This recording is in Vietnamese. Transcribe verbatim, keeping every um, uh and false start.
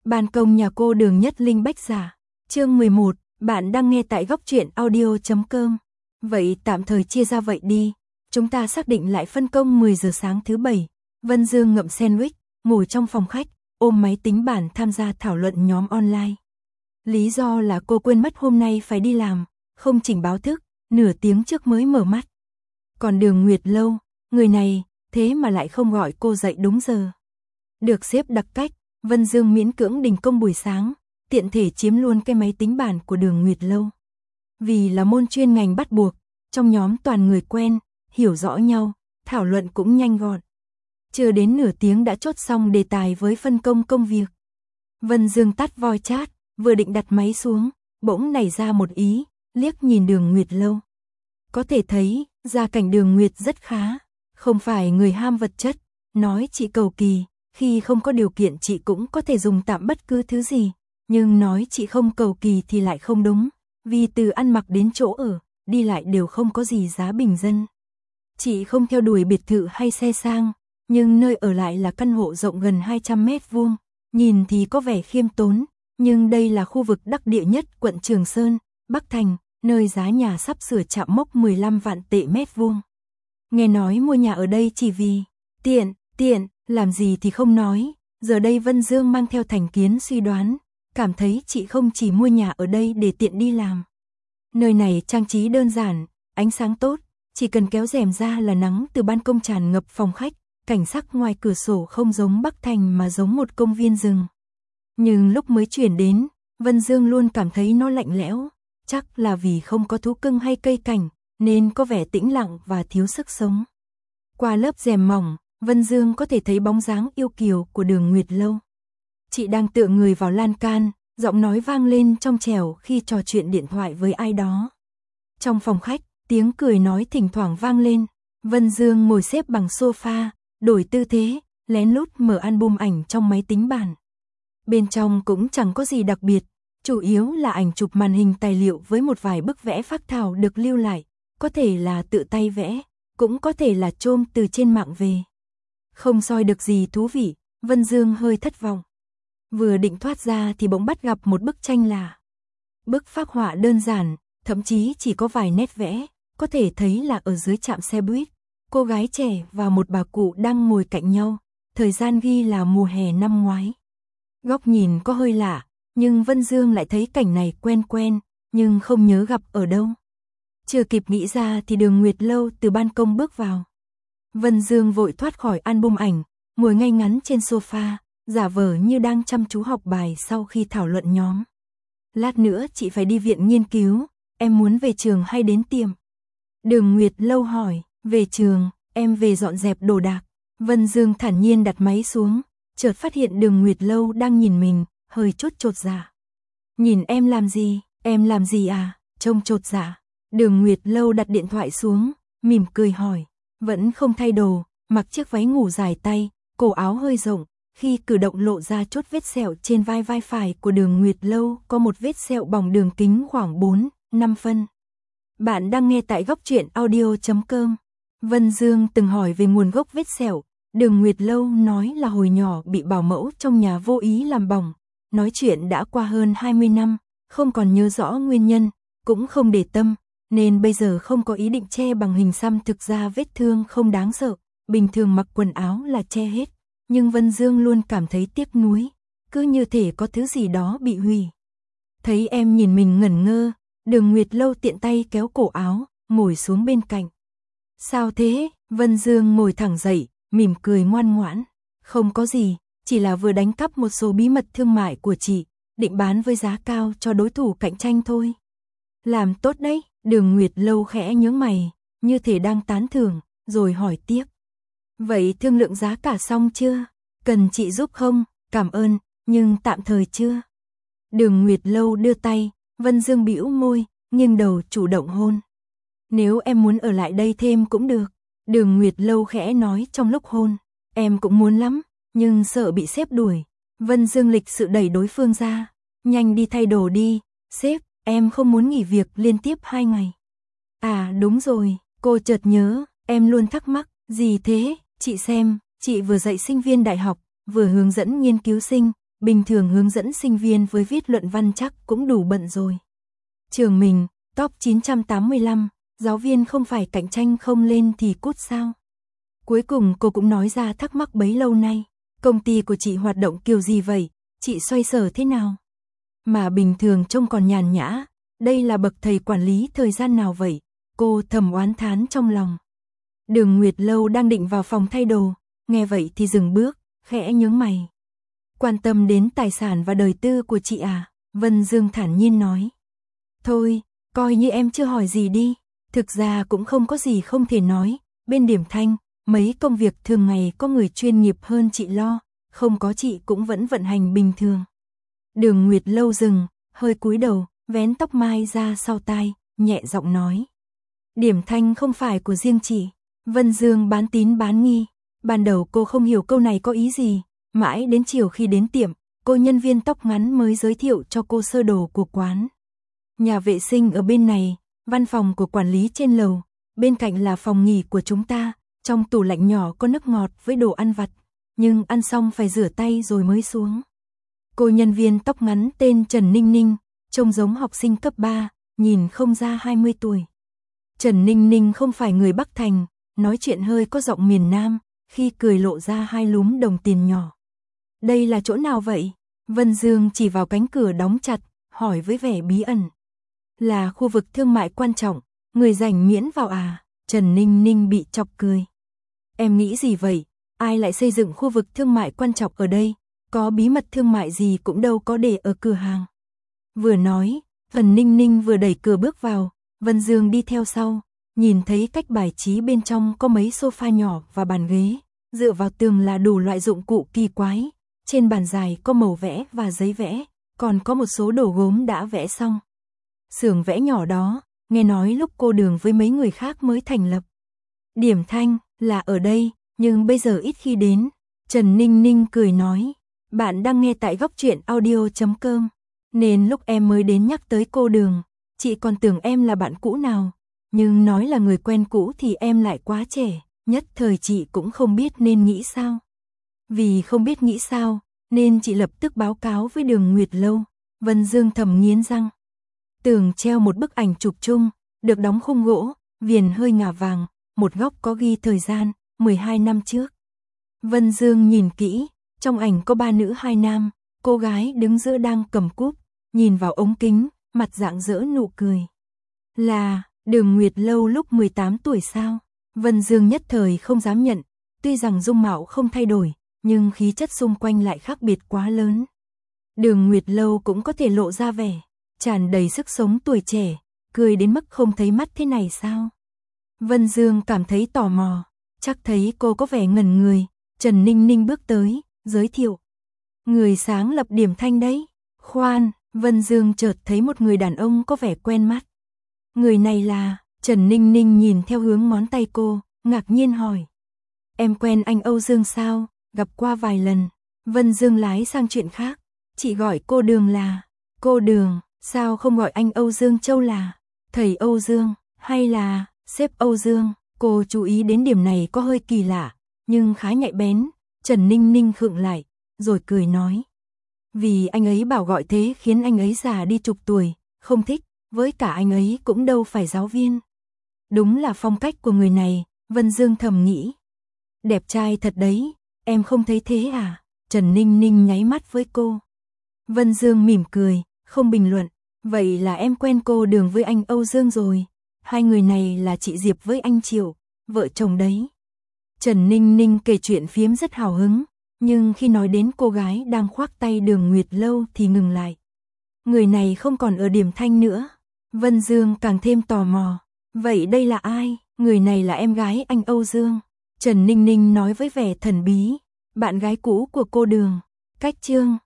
Ban công nhà cô Đường Nhất Linh Bách Giả. Chương mười một, bạn đang nghe tại góc truyện audio chấm com. Vậy tạm thời chia ra vậy đi. Chúng ta xác định lại phân công mười giờ sáng thứ bảy. Vân Dương ngậm sandwich, ngồi trong phòng khách, ôm máy tính bảng tham gia thảo luận nhóm online. Lý do là cô quên mất hôm nay phải đi làm, không chỉnh báo thức, nửa tiếng trước mới mở mắt. Còn Đường Nguyệt Lâu, người này, thế mà lại không gọi cô dậy đúng giờ. Được xếp đặc cách, Vân Dương miễn cưỡng đình công buổi sáng, tiện thể chiếm luôn cái máy tính bảng của Đường Nguyệt Lâu. Vì là môn chuyên ngành bắt buộc, trong nhóm toàn người quen, hiểu rõ nhau, thảo luận cũng nhanh gọn. Chưa đến nửa tiếng đã chốt xong đề tài với phân công công việc. Vân Dương tắt voice chat, vừa định đặt máy xuống, bỗng nảy ra một ý, liếc nhìn Đường Nguyệt Lâu. Có thể thấy, gia cảnh Đường Nguyệt rất khá, không phải người ham vật chất, nói chị cầu kỳ, khi không có điều kiện chị cũng có thể dùng tạm bất cứ thứ gì, nhưng nói chị không cầu kỳ thì lại không đúng, vì từ ăn mặc đến chỗ ở, đi lại đều không có gì giá bình dân. Chị không theo đuổi biệt thự hay xe sang, nhưng nơi ở lại là căn hộ rộng gần hai trăm mét vuông, nhìn thì có vẻ khiêm tốn, nhưng đây là khu vực đắc địa nhất quận Trường Sơn, Bắc Thành, nơi giá nhà sắp sửa chạm mốc mười lăm vạn tệ mét vuông. Nghe nói mua nhà ở đây chỉ vì tiện, tiện, làm gì thì không nói, giờ đây Vân Dương mang theo thành kiến suy đoán, cảm thấy chị không chỉ mua nhà ở đây để tiện đi làm. Nơi này trang trí đơn giản, ánh sáng tốt, chỉ cần kéo rèm ra là nắng từ ban công tràn ngập phòng khách, cảnh sắc ngoài cửa sổ không giống Bắc Thành mà giống một công viên rừng. Nhưng lúc mới chuyển đến, Vân Dương luôn cảm thấy nó lạnh lẽo, chắc là vì không có thú cưng hay cây cảnh, nên có vẻ tĩnh lặng và thiếu sức sống. Qua lớp rèm mỏng, Vân Dương có thể thấy bóng dáng yêu kiều của Đường Nguyệt Lâu. Chị đang tựa người vào lan can, giọng nói vang lên trong trẻo khi trò chuyện điện thoại với ai đó. Trong phòng khách, tiếng cười nói thỉnh thoảng vang lên. Vân Dương ngồi xếp bằng sofa, đổi tư thế, lén lút mở album ảnh trong máy tính bảng. Bên trong cũng chẳng có gì đặc biệt, chủ yếu là ảnh chụp màn hình tài liệu với một vài bức vẽ phác thảo được lưu lại, có thể là tự tay vẽ, cũng có thể là chôm từ trên mạng về. Không soi được gì thú vị, Vân Dương hơi thất vọng. Vừa định thoát ra thì bỗng bắt gặp một bức tranh lạ. Bức phác họa đơn giản, thậm chí chỉ có vài nét vẽ, có thể thấy là ở dưới trạm xe buýt, cô gái trẻ và một bà cụ đang ngồi cạnh nhau, thời gian ghi là mùa hè năm ngoái. Góc nhìn có hơi lạ, nhưng Vân Dương lại thấy cảnh này quen quen, nhưng không nhớ gặp ở đâu. Chưa kịp nghĩ ra thì Đường Nguyệt Lâu từ ban công bước vào. Vân Dương vội thoát khỏi album ảnh, ngồi ngay ngắn trên sofa, giả vờ như đang chăm chú học bài sau khi thảo luận nhóm. Lát nữa chị phải đi viện nghiên cứu, em muốn về trường hay đến tiệm? Đường Nguyệt Lâu hỏi, về trường, em về dọn dẹp đồ đạc. Vân Dương thản nhiên đặt máy xuống, chợt phát hiện Đường Nguyệt Lâu đang nhìn mình, hơi chốt chột dạ. Nhìn em làm gì, em làm gì à, trông chột dạ. Đường Nguyệt Lâu đặt điện thoại xuống, mỉm cười hỏi, vẫn không thay đồ, mặc chiếc váy ngủ dài tay, cổ áo hơi rộng, khi cử động lộ ra chốt vết sẹo trên vai vai phải của Đường Nguyệt Lâu có một vết sẹo bỏng đường kính khoảng bốn, năm phân. Bạn đang nghe tại góc truyện audio chấm com. Vân Dương từng hỏi về nguồn gốc vết sẹo, Đường Nguyệt Lâu nói là hồi nhỏ bị bảo mẫu trong nhà vô ý làm bỏng, nói chuyện đã qua hơn hai mươi năm, không còn nhớ rõ nguyên nhân, cũng không để tâm, nên bây giờ không có ý định che bằng hình xăm, thực ra vết thương không đáng sợ, bình thường mặc quần áo là che hết, nhưng Vân Dương luôn cảm thấy tiếc nuối, cứ như thể có thứ gì đó bị hủy. Thấy em nhìn mình ngẩn ngơ, Đường Nguyệt Lâu tiện tay kéo cổ áo, ngồi xuống bên cạnh. Sao thế? Vân Dương ngồi thẳng dậy, mỉm cười ngoan ngoãn. Không có gì, chỉ là vừa đánh cắp một số bí mật thương mại của chị, định bán với giá cao cho đối thủ cạnh tranh thôi. Làm tốt đấy, Đường Nguyệt Lâu khẽ nhướng mày, như thể đang tán thưởng, rồi hỏi tiếp. Vậy thương lượng giá cả xong chưa? Cần chị giúp không? Cảm ơn, nhưng tạm thời chưa. Đường Nguyệt Lâu đưa tay, Vân Dương bĩu môi, nghiêng đầu chủ động hôn. Nếu em muốn ở lại đây thêm cũng được. Đường Nguyệt Lâu khẽ nói trong lúc hôn. Em cũng muốn lắm, nhưng sợ bị sếp đuổi. Vân Dương lịch sự đẩy đối phương ra. Nhanh đi thay đồ đi, sếp, em không muốn nghỉ việc liên tiếp hai ngày. À đúng rồi, cô chợt nhớ, em luôn thắc mắc, gì thế, chị xem, chị vừa dạy sinh viên đại học, vừa hướng dẫn nghiên cứu sinh, bình thường hướng dẫn sinh viên với viết luận văn chắc cũng đủ bận rồi. Trường mình, top chín trăm tám mươi lăm, giáo viên không phải cạnh tranh không lên thì cút sao? Cuối cùng cô cũng nói ra thắc mắc bấy lâu nay, công ty của chị hoạt động kiểu gì vậy, chị xoay sở thế nào? Mà bình thường trông còn nhàn nhã, đây là bậc thầy quản lý thời gian nào vậy? Cô thầm oán thán trong lòng. Đường Nguyệt Lâu đang định vào phòng thay đồ, nghe vậy thì dừng bước, khẽ nhướng mày. Quan tâm đến tài sản và đời tư của chị à? Vân Dương thản nhiên nói. Thôi, coi như em chưa hỏi gì đi, thực ra cũng không có gì không thể nói, bên Điểm Thanh, mấy công việc thường ngày có người chuyên nghiệp hơn chị lo, không có chị cũng vẫn vận hành bình thường. Đường Nguyệt Lâu dừng, hơi cúi đầu, vén tóc mai ra sau tai, nhẹ giọng nói. Điểm Thanh không phải của riêng chị. Vân Dương bán tín bán nghi, ban đầu cô không hiểu câu này có ý gì, mãi đến chiều khi đến tiệm, cô nhân viên tóc ngắn mới giới thiệu cho cô sơ đồ của quán. Nhà vệ sinh ở bên này, văn phòng của quản lý trên lầu, bên cạnh là phòng nghỉ của chúng ta, trong tủ lạnh nhỏ có nước ngọt với đồ ăn vặt, nhưng ăn xong phải rửa tay rồi mới xuống. Cô nhân viên tóc ngắn tên Trần Ninh Ninh, trông giống học sinh cấp ba, nhìn không ra hai mươi tuổi. Trần Ninh Ninh không phải người Bắc Thành, nói chuyện hơi có giọng miền Nam, khi cười lộ ra hai lúm đồng tiền nhỏ. Đây là chỗ nào vậy? Vân Dương chỉ vào cánh cửa đóng chặt, hỏi với vẻ bí ẩn. Là khu vực thương mại quan trọng, người rảnh miễn vào à? Trần Ninh Ninh bị chọc cười. Em nghĩ gì vậy? Ai lại xây dựng khu vực thương mại quan trọng ở đây? Có bí mật thương mại gì cũng đâu có để ở cửa hàng. Vừa nói, Trần Ninh Ninh vừa đẩy cửa bước vào, Vân Dương đi theo sau, nhìn thấy cách bài trí bên trong có mấy sofa nhỏ và bàn ghế, dựa vào tường là đủ loại dụng cụ kỳ quái, trên bàn dài có màu vẽ và giấy vẽ, còn có một số đồ gốm đã vẽ xong. Xưởng vẽ nhỏ đó, nghe nói lúc cô Đường với mấy người khác mới thành lập. Điểm Thanh là ở đây, nhưng bây giờ ít khi đến. Trần Ninh Ninh cười nói, bạn đang nghe tại góc truyện audio chấm com, nên lúc em mới đến nhắc tới cô Đường, chị còn tưởng em là bạn cũ nào, nhưng nói là người quen cũ thì em lại quá trẻ, nhất thời chị cũng không biết nên nghĩ sao. Vì không biết nghĩ sao, nên chị lập tức báo cáo với Đường Nguyệt Lâu. Vân Dương thầm nghiến răng. Tường treo một bức ảnh chụp chung, được đóng khung gỗ, viền hơi ngả vàng, một góc có ghi thời gian, mười hai năm trước. Vân Dương nhìn kỹ, trong ảnh có ba nữ hai nam, cô gái đứng giữa đang cầm cúp, nhìn vào ống kính, mặt rạng rỡ nụ cười. Là Đường Nguyệt Lâu lúc mười tám tuổi sao? Vân Dương nhất thời không dám nhận, tuy rằng dung mạo không thay đổi, nhưng khí chất xung quanh lại khác biệt quá lớn. Đường Nguyệt Lâu cũng có thể lộ ra vẻ tràn đầy sức sống tuổi trẻ, cười đến mức không thấy mắt thế này sao? Vân Dương cảm thấy tò mò, chắc thấy cô có vẻ ngẩn người, Trần Ninh Ninh bước tới, giới thiệu. Người sáng lập Điểm Thanh đấy. Khoan, Vân Dương chợt thấy một người đàn ông có vẻ quen mắt. Người này là, Trần Ninh Ninh nhìn theo hướng ngón tay cô, ngạc nhiên hỏi. Em quen anh Âu Dương sao? Gặp qua vài lần. Vân Dương lái sang chuyện khác. Chị gọi cô Đường là, cô Đường, sao không gọi anh Âu Dương Châu là, thầy Âu Dương, hay là, sếp Âu Dương? Cô chú ý đến điểm này có hơi kỳ lạ, nhưng khá nhạy bén. Trần Ninh Ninh khựng lại, rồi cười nói. Vì anh ấy bảo gọi thế khiến anh ấy già đi chục tuổi, không thích, với cả anh ấy cũng đâu phải giáo viên. Đúng là phong cách của người này, Vân Dương thầm nghĩ. Đẹp trai thật đấy, em không thấy thế à? Trần Ninh Ninh nháy mắt với cô. Vân Dương mỉm cười, không bình luận. Vậy là em quen cô Đường với anh Âu Dương rồi. Hai người này là chị Diệp với anh Triệu, vợ chồng đấy. Trần Ninh Ninh kể chuyện phiếm rất hào hứng, nhưng khi nói đến cô gái đang khoác tay Đường Nguyệt Lâu thì ngừng lại. Người này không còn ở Điểm Thanh nữa. Vân Dương càng thêm tò mò. Vậy đây là ai? Người này là em gái anh Âu Dương. Trần Ninh Ninh nói với vẻ thần bí. Bạn gái cũ của cô Đường. Cách chương